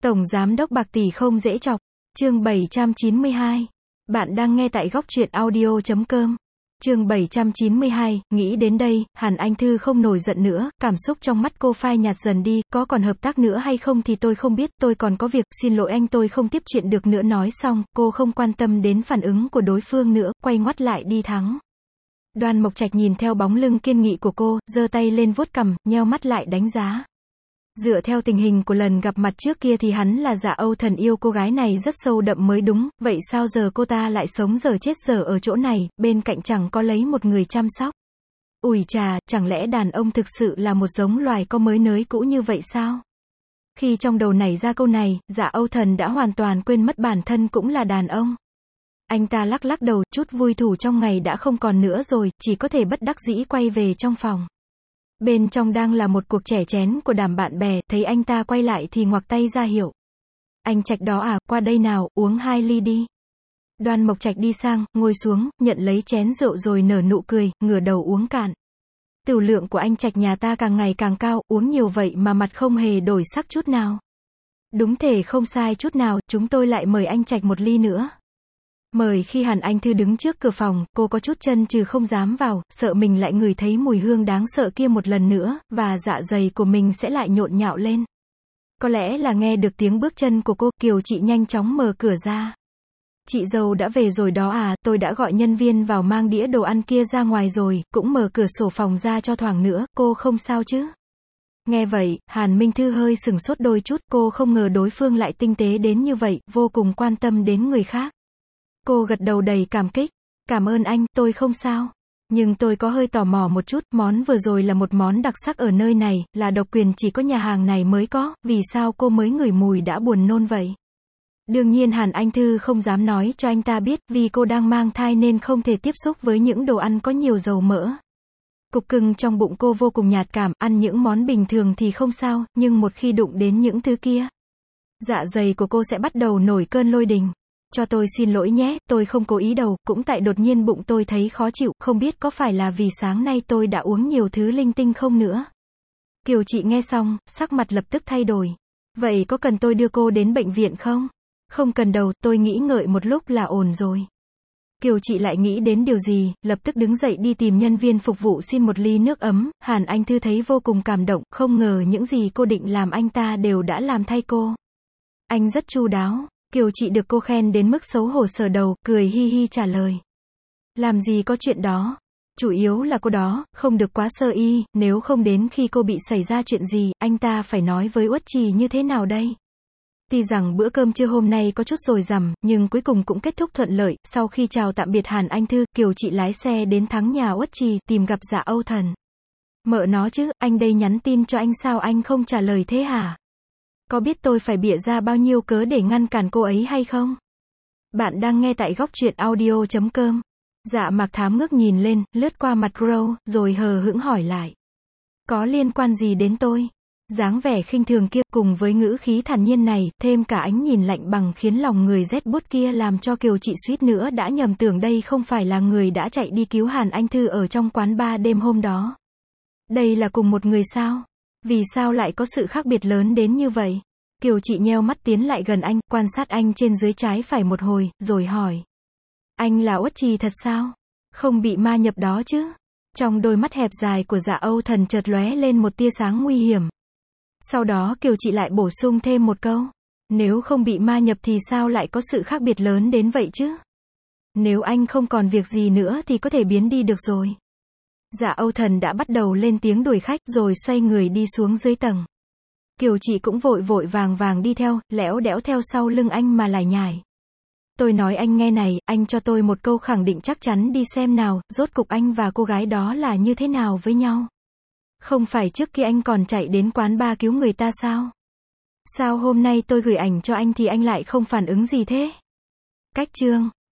Tổng giám đốc bạc tỷ không dễ chọc. Chương 792. Bạn đang nghe tại góc truyện audio.com. Chương 792, nghĩ đến đây, Hàn Anh Thư không nổi giận nữa, cảm xúc trong mắt cô phai nhạt dần đi, có còn hợp tác nữa hay không thì tôi không biết, tôi còn có việc, xin lỗi anh, tôi không tiếp chuyện được nữa. Nói xong, cô không quan tâm đến phản ứng của đối phương nữa, quay ngoắt lại đi thắng. Đoan Mộc Trạch nhìn theo bóng lưng kiên nghị của cô, giơ tay lên vuốt cằm, nheo mắt lại đánh giá. Dựa theo tình hình của lần gặp mặt trước kia thì hắn là Dạ Âu Thần yêu cô gái này rất sâu đậm mới đúng, vậy sao giờ cô ta lại sống dở chết dở ở chỗ này, bên cạnh chẳng có lấy một người chăm sóc. Ủi chà, chẳng lẽ đàn ông thực sự là một giống loài có mới nới cũ như vậy sao? Khi trong đầu nảy ra câu này, Dạ Âu Thần đã hoàn toàn quên mất bản thân cũng là đàn ông. Anh ta lắc lắc đầu, chút vui thủ trong ngày đã không còn nữa rồi, chỉ có thể bất đắc dĩ quay về trong phòng. Bên trong đang là một cuộc chè chén của đám bạn bè, thấy anh ta quay lại thì ngoặc tay ra hiệu. Anh Trạch đó à, qua đây nào, uống 2 ly đi. Đoan Mộc Trạch đi sang, ngồi xuống, nhận lấy chén rượu rồi nở nụ cười, ngửa đầu uống cạn. Tửu lượng của anh Trạch nhà ta càng ngày càng cao, uống nhiều vậy mà mặt không hề đổi sắc chút nào. Đúng thể không sai chút nào, chúng tôi lại mời anh Trạch một ly nữa. Mời. Khi Hàn Anh Thư đứng trước cửa phòng, cô có chút chân chừ không dám vào, sợ mình lại ngửi thấy mùi hương đáng sợ kia một lần nữa, và dạ dày của mình sẽ lại nhộn nhạo lên. Có lẽ là nghe được tiếng bước chân của cô, Kiều Chị nhanh chóng mở cửa ra. Chị dâu đã về rồi đó à, tôi đã gọi nhân viên vào mang đĩa đồ ăn kia ra ngoài rồi, cũng mở cửa sổ phòng ra cho thoáng nữa, cô không sao chứ? Nghe vậy, Hàn Minh Thư hơi sửng sốt đôi chút, cô không ngờ đối phương lại tinh tế đến như vậy, vô cùng quan tâm đến người khác. Cô gật đầu đầy cảm kích. Cảm ơn anh, tôi không sao. Nhưng tôi có hơi tò mò một chút, món vừa rồi là một món đặc sắc ở nơi này, là độc quyền chỉ có nhà hàng này mới có, vì sao cô mới ngửi mùi đã buồn nôn vậy? Đương nhiên Hàn Anh Thư không dám nói cho anh ta biết, vì cô đang mang thai nên không thể tiếp xúc với những đồ ăn có nhiều dầu mỡ. Cục cưng trong bụng cô vô cùng nhạt cảm, ăn những món bình thường thì không sao, nhưng một khi đụng đến những thứ kia, dạ dày của cô sẽ bắt đầu nổi cơn lôi đình. Cho tôi xin lỗi nhé, tôi không cố ý đâu, cũng tại đột nhiên bụng tôi thấy khó chịu, không biết có phải là vì sáng nay tôi đã uống nhiều thứ linh tinh không nữa. Kiều Chị nghe xong, sắc mặt lập tức thay đổi. Vậy có cần tôi đưa cô đến bệnh viện không? Không cần đâu, tôi nghĩ ngợi một lúc là ổn rồi. Kiều Chị lại nghĩ đến điều gì, lập tức đứng dậy đi tìm nhân viên phục vụ xin một ly nước ấm. Hàn Anh Thư thấy vô cùng cảm động, không ngờ những gì cô định làm anh ta đều đã làm thay cô. Anh rất chu đáo. Kiều Chị được cô khen đến mức xấu hổ sờ đầu, cười hi hi trả lời. Làm gì có chuyện đó. Chủ yếu là cô đó, không được quá sơ y, nếu không đến khi cô bị xảy ra chuyện gì, anh ta phải nói với Uất Trì như thế nào đây? Tuy rằng bữa cơm trưa hôm nay có chút dồi dằm, nhưng cuối cùng cũng kết thúc thuận lợi, sau khi chào tạm biệt Hàn Anh Thư, Kiều Chị lái xe đến thắng nhà Uất Trì, tìm gặp Dạ Âu Thần. Mợ nó chứ, anh đây nhắn tin cho anh sao anh không trả lời thế hả? Có biết tôi phải bịa ra bao nhiêu cớ để ngăn cản cô ấy hay không? Bạn đang nghe tại góc truyện audio.com. Dạ Mạc Thám ngước nhìn lên, lướt qua mặt Crow, rồi hờ hững hỏi lại. Có liên quan gì đến tôi? Dáng vẻ khinh thường kia, cùng với ngữ khí thản nhiên này, thêm cả ánh nhìn lạnh bằng khiến lòng người rét buốt kia làm cho Kiều Chị suýt nữa đã nhầm tưởng đây không phải là người đã chạy đi cứu Hàn Anh Thư ở trong quán bar đêm hôm đó. Đây là cùng một người sao? Vì sao lại có sự khác biệt lớn đến như vậy? Kiều Chị nheo mắt tiến lại gần anh, quan sát anh trên dưới trái phải một hồi, rồi hỏi. Anh là Uất Trì thật sao? Không bị ma nhập đó chứ? Trong đôi mắt hẹp dài của Dạ Âu Thần chợt lóe lên một tia sáng nguy hiểm. Sau đó Kiều Chị lại bổ sung thêm một câu. Nếu không bị ma nhập thì sao lại có sự khác biệt lớn đến vậy chứ? Nếu anh không còn việc gì nữa thì có thể biến đi được rồi. Dạ Âu Thần đã bắt đầu lên tiếng đuổi khách rồi xoay người đi xuống dưới tầng. Kiều Chị cũng vội vội vàng vàng đi theo, lẽo đẽo theo sau lưng anh mà lải nhải. Tôi nói anh nghe này, anh cho tôi một câu khẳng định chắc chắn đi xem nào, rốt cục anh và cô gái đó là như thế nào với nhau. Không phải trước kia anh còn chạy đến quán bar cứu người ta sao? Sao hôm nay tôi gửi ảnh cho anh thì anh lại không phản ứng gì thế? Cách chương